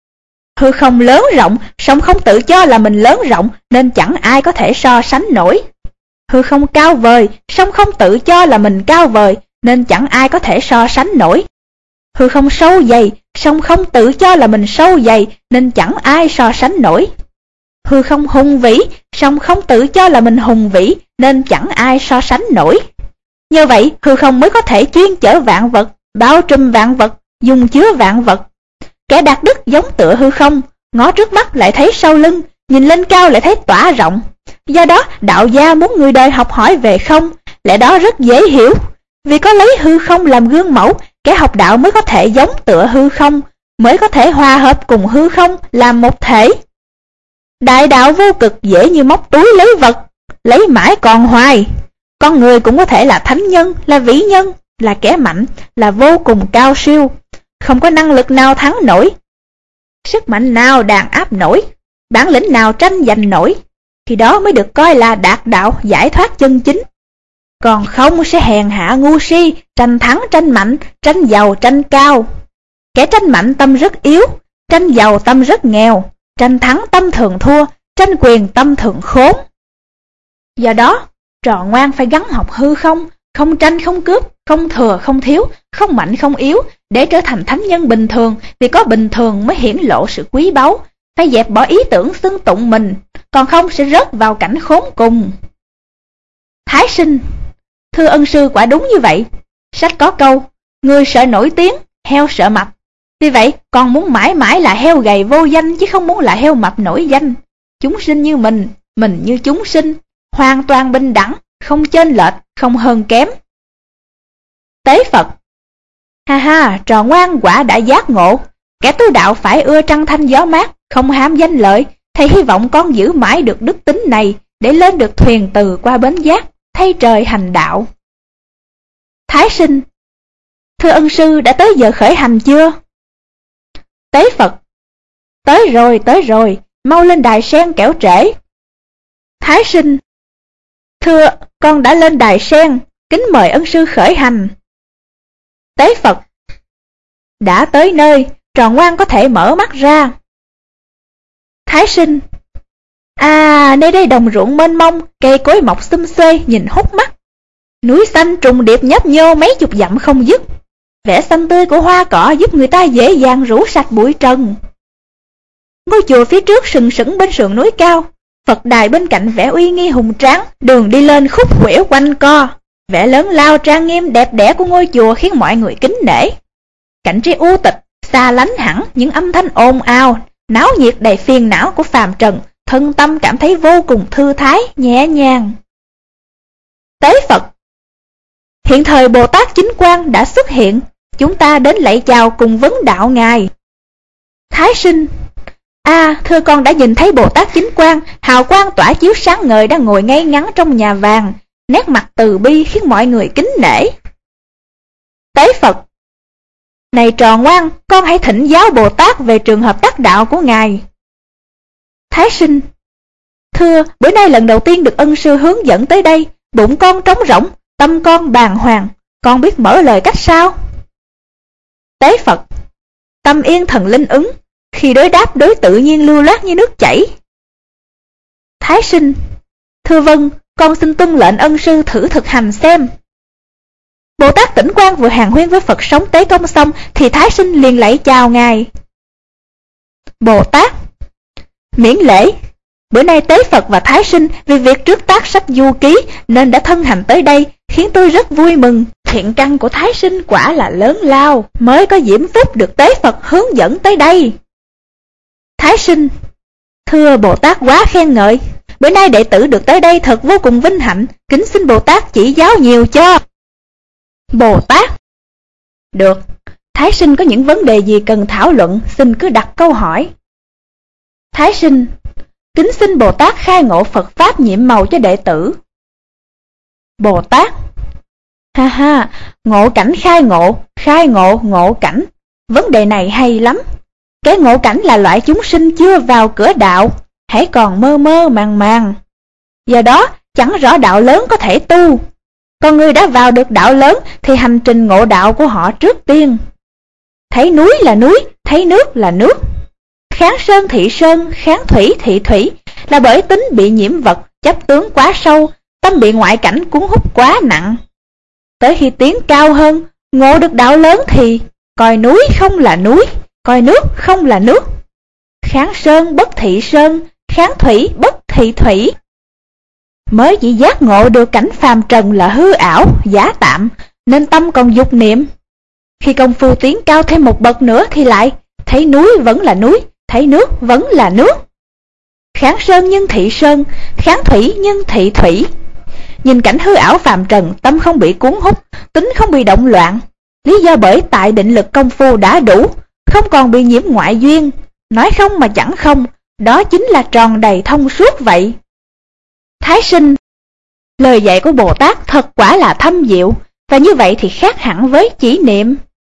Hư không lớn rộng, song không tự cho là mình lớn rộng nên chẳng ai có thể so sánh nổi. Hư không cao vời, song không tự cho là mình cao vời nên chẳng ai có thể so sánh nổi. Hư không sâu dày, song không tự cho là mình sâu dày nên chẳng ai so sánh nổi. Hư không hùng vĩ, song không tự cho là mình hùng vĩ nên chẳng ai so sánh nổi. Như vậy, hư không mới có thể chuyên chở vạn vật, bao trùm vạn vật, dung chứa vạn vật. Kẻ đạt đức giống tựa hư không, ngó trước mắt lại thấy sau lưng, nhìn lên cao lại thấy tỏa rộng. Do đó, đạo gia muốn người đời học hỏi về không, lẽ đó rất dễ hiểu. Vì có lấy hư không làm gương mẫu, kẻ học đạo mới có thể giống tựa hư không, mới có thể hòa hợp cùng hư không làm một thể. Đại đạo vô cực dễ như móc túi lấy vật, lấy mãi còn hoài. Con người cũng có thể là thánh nhân, là vĩ nhân, là kẻ mạnh, là vô cùng cao siêu. Không có năng lực nào thắng nổi, sức mạnh nào đàn áp nổi, bản lĩnh nào tranh giành nổi, thì đó mới được coi là đạt đạo giải thoát chân chính. Còn không sẽ hèn hạ ngu si, tranh thắng tranh mạnh, tranh giàu tranh cao. Kẻ tranh mạnh tâm rất yếu, tranh giàu tâm rất nghèo, tranh thắng tâm thường thua, tranh quyền tâm thường khốn. Do đó, trò ngoan phải gắn học hư không, không tranh không cướp, không thừa không thiếu, không mạnh không yếu, để trở thành thánh nhân bình thường. Vì có bình thường mới hiển lộ sự quý báu. Phải dẹp bỏ ý tưởng xưng tụng mình, còn không sẽ rớt vào cảnh khốn cùng. Thái Sinh: Thưa ân sư, quả đúng như vậy. Sách có câu, người sợ nổi tiếng, heo sợ mập. Vì vậy, con muốn mãi mãi là heo gầy vô danh, chứ không muốn là heo mập nổi danh. Chúng sinh như mình, mình như chúng sinh, hoàn toàn bình đẳng, không chênh lệch, không hơn kém. Tế Phật: Ha ha, trò ngoan quả đã giác ngộ. Kẻ tu đạo phải ưa trăng thanh gió mát, không ham danh lợi. Thầy hy vọng con giữ mãi được đức tính này, để lên được thuyền từ qua bến giác, thay trời hành đạo. Thái Sinh: Thưa ân sư, đã tới giờ khởi hành chưa? Tế Phật: Tới rồi, tới rồi, mau lên đài sen kẻo trễ. Thái Sinh: Thưa, con đã lên đài sen, kính mời ân sư khởi hành. Tế Phật: Đã tới nơi, trò ngoan có thể mở mắt ra. Thái Sinh: À, nơi đây đồng ruộng mênh mông, cây cối mọc xum xuê nhìn hút mắt. Núi xanh trùng điệp nhấp nhô mấy chục dặm không dứt. Vẻ xanh tươi của hoa cỏ giúp người ta dễ dàng rũ sạch bụi trần. Ngôi chùa phía trước sừng sững bên sườn núi cao, Phật đài bên cạnh vẻ uy nghi hùng tráng, đường đi lên khúc khuỷu quanh co. Vẻ lớn lao trang nghiêm đẹp đẽ của ngôi chùa khiến mọi người kính nể. Cảnh trí u tịch, xa lánh hẳn những âm thanh ồn ào, náo nhiệt đầy phiền não của phàm trần, thân tâm cảm thấy vô cùng thư thái, nhẹ nhàng. Tế Phật: Hiện thời Bồ Tát Chính Quang đã xuất hiện, chúng ta đến lạy chào cùng vấn đạo Ngài. Thái Sinh: À, thưa con đã nhìn thấy Bồ Tát Chính Quang, hào quang tỏa chiếu sáng ngời đang ngồi ngay ngắn trong nhà vàng, nét mặt từ bi khiến mọi người kính nể. Tế Phật: Này trò ngoan, con hãy thỉnh giáo Bồ Tát về trường hợp đắc đạo của Ngài. Thái Sinh: Thưa, bữa nay lần đầu tiên được ân sư hướng dẫn tới đây, bụng con trống rỗng, tâm con bàng hoàng, con biết mở lời cách sao? Tế Phật: Tâm yên thần linh ứng, khi đối đáp đối tự nhiên lưu loát như nước chảy. Thái Sinh: Thưa vâng, con xin tuân lệnh ân sư thử thực hành xem. Bồ Tát Tỉnh Quang vừa hàn huyên với Phật sống Tế Công xong thì Thái Sinh liền lạy chào ngài. Bồ Tát: Miễn lễ, bữa nay Tế Phật và Thái Sinh vì việc trước tác sách du ký nên đã thân hành tới đây, khiến tôi rất vui mừng. Thiện căn của Thái Sinh quả là lớn lao, mới có diễm phúc được Tế Phật hướng dẫn tới đây. Thái Sinh: Thưa Bồ Tát quá khen ngợi, bữa nay đệ tử được tới đây thật vô cùng vinh hạnh, kính xin Bồ Tát chỉ giáo nhiều cho. Bồ Tát: Được, Thái Sinh có những vấn đề gì cần thảo luận, xin cứ đặt câu hỏi. Thái Sinh: Kính xin Bồ Tát khai ngộ Phật Pháp nhiệm màu cho đệ tử. Bồ Tát: Ha ha, ngộ cảnh khai ngộ, khai ngộ ngộ cảnh, vấn đề này hay lắm. Cái ngộ cảnh là loại chúng sinh chưa vào cửa đạo, hãy còn mơ mơ màng màng. Do đó chẳng rõ đạo lớn có thể tu. Còn người đã vào được đạo lớn thì hành trình ngộ đạo của họ trước tiên. Thấy núi là núi, thấy nước là nước. Kháng sơn thị sơn, kháng thủy thị thủy, là bởi tính bị nhiễm vật, chấp tướng quá sâu, tâm bị ngoại cảnh cuốn hút quá nặng. Tới khi tiến cao hơn, ngộ được đạo lớn thì coi núi không là núi, coi nước không là nước. Kháng sơn bất thị sơn, kháng thủy bất thị thủy. Mới chỉ giác ngộ được cảnh phàm trần là hư ảo, giả tạm, nên tâm còn dục niệm. Khi công phu tiến cao thêm một bậc nữa thì lại thấy núi vẫn là núi, thấy nước vẫn là nước. Kháng sơn nhưng thị sơn, kháng thủy nhưng thị thủy. Nhìn cảnh hư ảo phàm trần, tâm không bị cuốn hút, tính không bị động loạn. Lý do bởi tại định lực công phu đã đủ, không còn bị nhiễm ngoại duyên. Nói không mà chẳng không, đó chính là tròn đầy thông suốt vậy. Thái Sinh: Lời dạy của Bồ Tát thật quả là thâm diệu, và như vậy thì khác hẳn với chỉ niệm.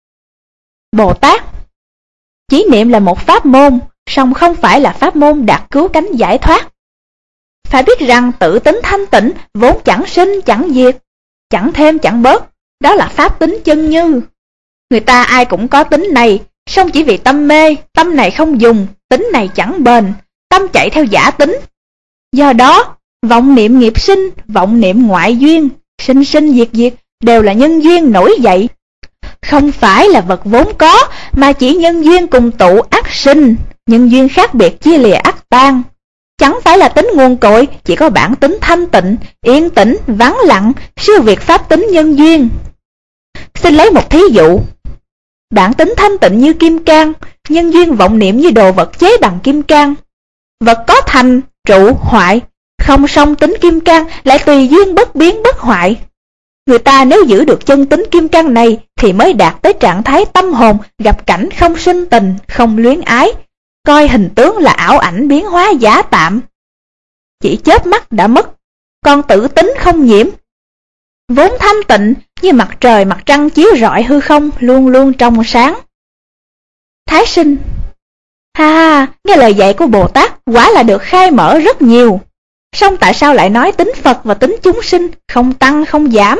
Bồ Tát: Chỉ niệm là một pháp môn, song không phải là pháp môn đạt cứu cánh giải thoát. Phải biết rằng tự tính thanh tịnh vốn chẳng sinh chẳng diệt, chẳng thêm chẳng bớt, đó là pháp tính chân như. Người ta ai cũng có tính này, song chỉ vì tâm mê, tâm này không dùng, tính này chẳng bền, tâm chạy theo giả tính. Do đó, vọng niệm nghiệp sinh, vọng niệm ngoại duyên, sinh sinh diệt diệt đều là nhân duyên nổi dậy. Không phải là vật vốn có, mà chỉ nhân duyên cùng tụ ác sinh, nhân duyên khác biệt chia lìa ác tan. Chẳng phải là tính nguồn cội, chỉ có bản tính thanh tịnh, yên tĩnh, vắng lặng, siêu việt pháp tính nhân duyên. Xin lấy một thí dụ. Bản tính thanh tịnh như kim cang, nhân duyên vọng niệm như đồ vật chế bằng kim cang. Vật có thành, trụ, hoại, không song tính kim cang lại tùy duyên bất biến bất hoại. Người ta nếu giữ được chân tính kim cang này thì mới đạt tới trạng thái tâm hồn gặp cảnh không sinh tình, không luyến ái, coi hình tướng là ảo ảnh biến hóa giả tạm. Chỉ chớp mắt đã mất, còn tự tính không nhiễm. Vốn thanh tịnh như mặt trời mặt trăng chiếu rọi hư không, luôn luôn trong sáng. Thái Sinh: Ha ha, nghe lời dạy của Bồ Tát quả là được khai mở rất nhiều. Song tại sao lại nói tính Phật và tính chúng sinh không tăng không giảm?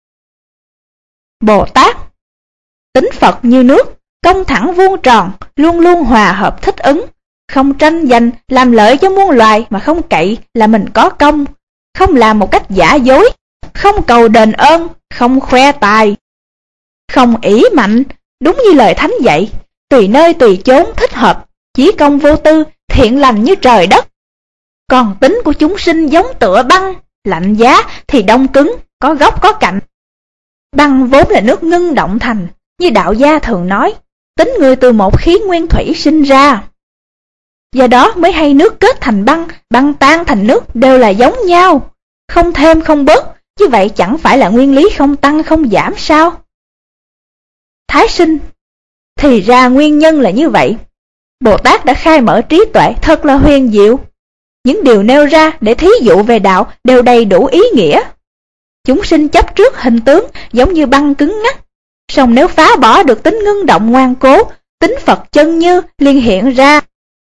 Bồ Tát: Tính Phật như nước, công thẳng vuông tròn, luôn luôn hòa hợp thích ứng, không tranh giành làm lợi cho muôn loài mà không cậy là mình có công, không làm một cách giả dối, không cầu đền ơn, không khoe tài, không ỷ mạnh, đúng như lời Thánh dạy, tùy nơi tùy chốn thích hợp, chí công vô tư, thiện lành như trời đất. Còn tính của chúng sinh giống tựa băng, lạnh giá thì đông cứng, có góc có cạnh. Băng vốn là nước ngưng động thành, như đạo gia thường nói, tính người từ một khí nguyên thủy sinh ra. Do đó mới hay nước kết thành băng, băng tan thành nước đều là giống nhau, không thêm không bớt, như vậy chẳng phải là nguyên lý không tăng không giảm sao? Thái Sinh: Thì ra nguyên nhân là như vậy. Bồ Tát đã khai mở trí tuệ thật là huyền diệu. Những điều nêu ra để thí dụ về đạo đều đầy đủ ý nghĩa. Chúng sinh chấp trước hình tướng giống như băng cứng ngắc, song nếu phá bỏ được tính ngưng động ngoan cố, tính Phật chân như liền hiện ra.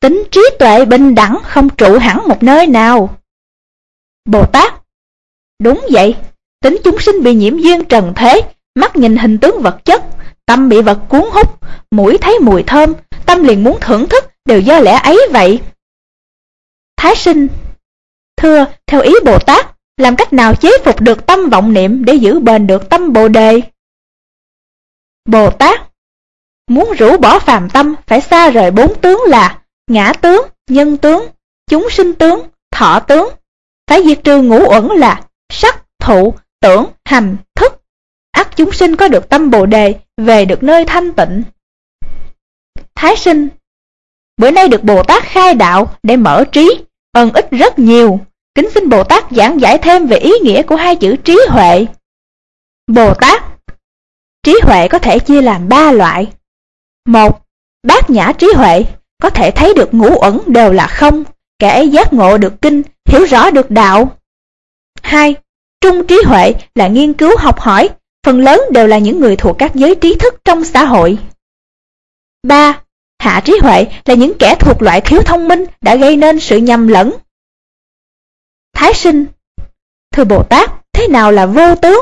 Tính trí tuệ bình đẳng không trụ hẳn một nơi nào. Bồ Tát: Đúng vậy, tính chúng sinh bị nhiễm duyên trần thế, mắt nhìn hình tướng vật chất, tâm bị vật cuốn hút, mũi thấy mùi thơm, tâm liền muốn thưởng thức, đều do lẽ ấy vậy. Thái Sinh: Thưa, theo ý Bồ Tát, làm cách nào chế phục được tâm vọng niệm để giữ bền được tâm Bồ Đề? Bồ Tát: Muốn rũ bỏ phàm tâm phải xa rời bốn tướng là ngã tướng, nhân tướng, chúng sinh tướng, thọ tướng. Phải diệt trừ ngũ uẩn là sắc, thụ, tưởng, hành, thức. Ắt chúng sinh có được tâm Bồ Đề, về được nơi thanh tịnh. Thái Sinh: Bữa nay được Bồ Tát khai đạo để mở trí, ân ích rất nhiều. Kính xin Bồ Tát giảng giải thêm về ý nghĩa của hai chữ trí huệ. Bồ Tát: Trí huệ có thể chia làm ba loại. Một, bát nhã trí huệ, có thể thấy được ngũ uẩn đều là không, kẻ ấy giác ngộ được kinh, hiểu rõ được đạo. Hai, trung trí huệ là nghiên cứu học hỏi, phần lớn đều là những người thuộc các giới trí thức trong xã hội. Ba, hạ trí huệ là những kẻ thuộc loại thiếu thông minh đã gây nên sự nhầm lẫn. Thái Sinh: Thưa Bồ Tát, thế nào là vô tướng?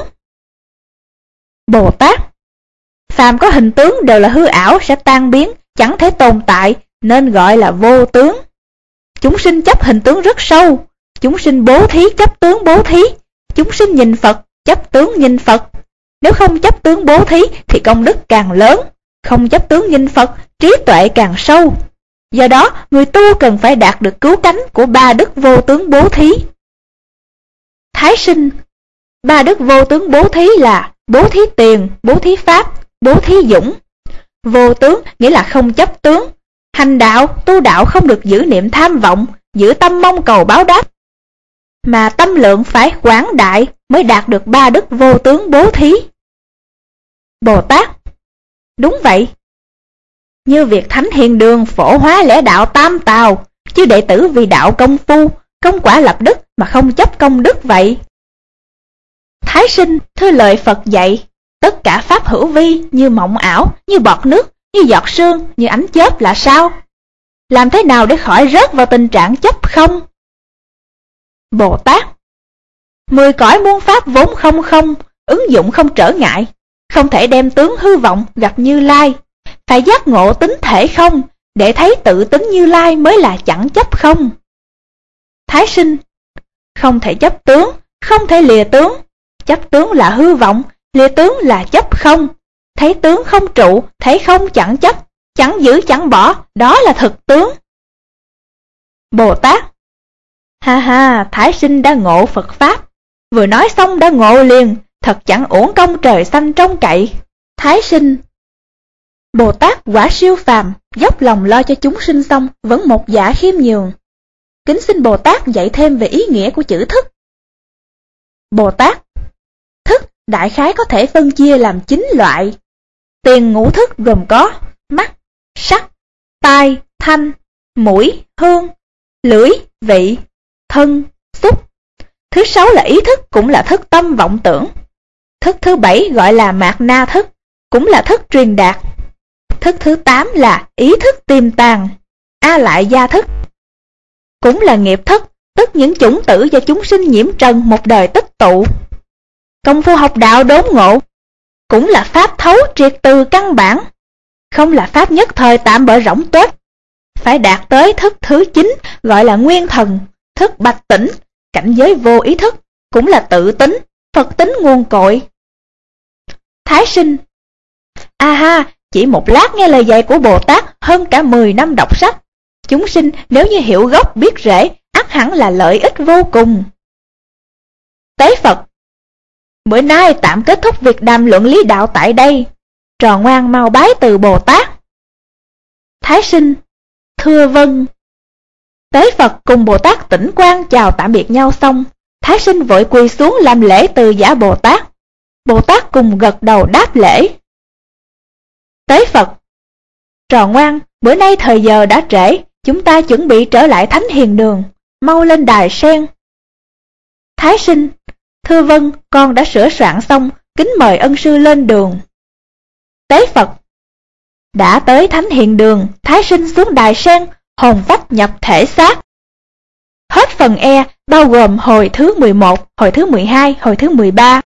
Bồ Tát: Phàm có hình tướng đều là hư ảo, sẽ tan biến, chẳng thể tồn tại, nên gọi là vô tướng. Chúng sinh chấp hình tướng rất sâu. Chúng sinh bố thí chấp tướng bố thí, chúng sinh nhìn Phật chấp tướng nhìn Phật. Nếu không chấp tướng bố thí thì công đức càng lớn, không chấp tướng nhìn Phật, trí tuệ càng sâu. Do đó, người tu cần phải đạt được cứu cánh của ba đức vô tướng bố thí. Thái Sinh: Ba đức vô tướng bố thí là bố thí tiền, bố thí pháp, bố thí dũng. Vô tướng nghĩa là không chấp tướng. Hành đạo, tu đạo không được giữ niệm tham vọng, giữ tâm mong cầu báo đáp, mà tâm lượng phải quảng đại mới đạt được ba đức vô tướng bố thí. Bồ Tát: Đúng vậy. Như việc Thánh Hiền Đường phổ hóa lẽ đạo tam tào, chứ đệ tử vì đạo công phu, công quả lập đức mà không chấp công đức vậy. Thái Sinh: Thưa lời Phật dạy, tất cả pháp hữu vi như mộng ảo, như bọt nước, như giọt sương, như ánh chớp là sao? Làm thế nào để khỏi rớt vào tình trạng chấp không? Bồ Tát: Mười cõi muôn pháp vốn không không, ứng dụng không trở ngại, không thể đem tướng hư vọng gặp Như Lai. Phải giác ngộ tính thể không, để thấy tự tính Như Lai mới là chẳng chấp không. Thái Sinh: Không thể chấp tướng, không thể lìa tướng. Chấp tướng là hư vọng, lìa tướng là chấp không. Thấy tướng không trụ, thấy không chẳng chấp, chẳng giữ chẳng bỏ, đó là thực tướng. Bồ Tát: Ha ha, Thái Sinh đã ngộ Phật Pháp, vừa nói xong đã ngộ liền, thật chẳng uổng công trời xanh trông cậy. Thái Sinh: Bồ Tát quả siêu phàm, dốc lòng lo cho chúng sinh xong vẫn một dạ khiêm nhường. Kính xin Bồ Tát dạy thêm về ý nghĩa của chữ thức. Bồ Tát: Thức đại khái có thể phân chia làm chín loại. Tiền ngũ thức gồm có mắt, sắc, tai, thanh, mũi, hương, lưỡi, vị, thân, xúc. Thứ sáu là ý thức, cũng là thức tâm vọng tưởng. Thức thứ bảy gọi là mạt na thức, cũng là thức truyền đạt. Thức thứ tám là ý thức tiềm tàng, a lại gia thức, cũng là nghiệp thức, tức những chủng tử do chúng sinh nhiễm trần một đời tích tụ. Công phu học đạo đốn ngộ, cũng là pháp thấu triệt từ căn bản, không là pháp nhất thời tạm bợ rỗng tuếch. Phải đạt tới thức thứ chín gọi là nguyên thần, thức bạch tỉnh, cảnh giới vô ý thức, cũng là tự tính, Phật tính nguồn cội. Thái Sinh: A ha, chỉ một lát nghe lời dạy của Bồ Tát hơn cả mười năm đọc sách. Chúng sinh nếu như hiểu gốc biết rễ, ắt hẳn là lợi ích vô cùng. Tế Phật: Bữa nay tạm kết thúc việc đàm luận lý đạo tại đây. Trò ngoan mau bái từ Bồ Tát. Thái Sinh: Thưa vâng. Tế Phật cùng Bồ Tát Tĩnh Quang chào tạm biệt nhau xong, Thái Sinh vội quỳ xuống làm lễ từ giả Bồ Tát. Bồ Tát cùng gật đầu đáp lễ. Tế Phật: Trò ngoan, bữa nay thời giờ đã trễ, chúng ta chuẩn bị trở lại Thánh Hiền Đường, mau lên đài sen. Thái Sinh: Thưa vâng, con đã sửa soạn xong, kính mời ân sư lên đường. Tế Phật: Đã tới Thánh Hiền Đường, Thái Sinh xuống đài sen, hồn phách nhập thể xác. Hết phần E bao gồm hồi thứ mười một, hồi thứ mười hai, hồi thứ mười ba.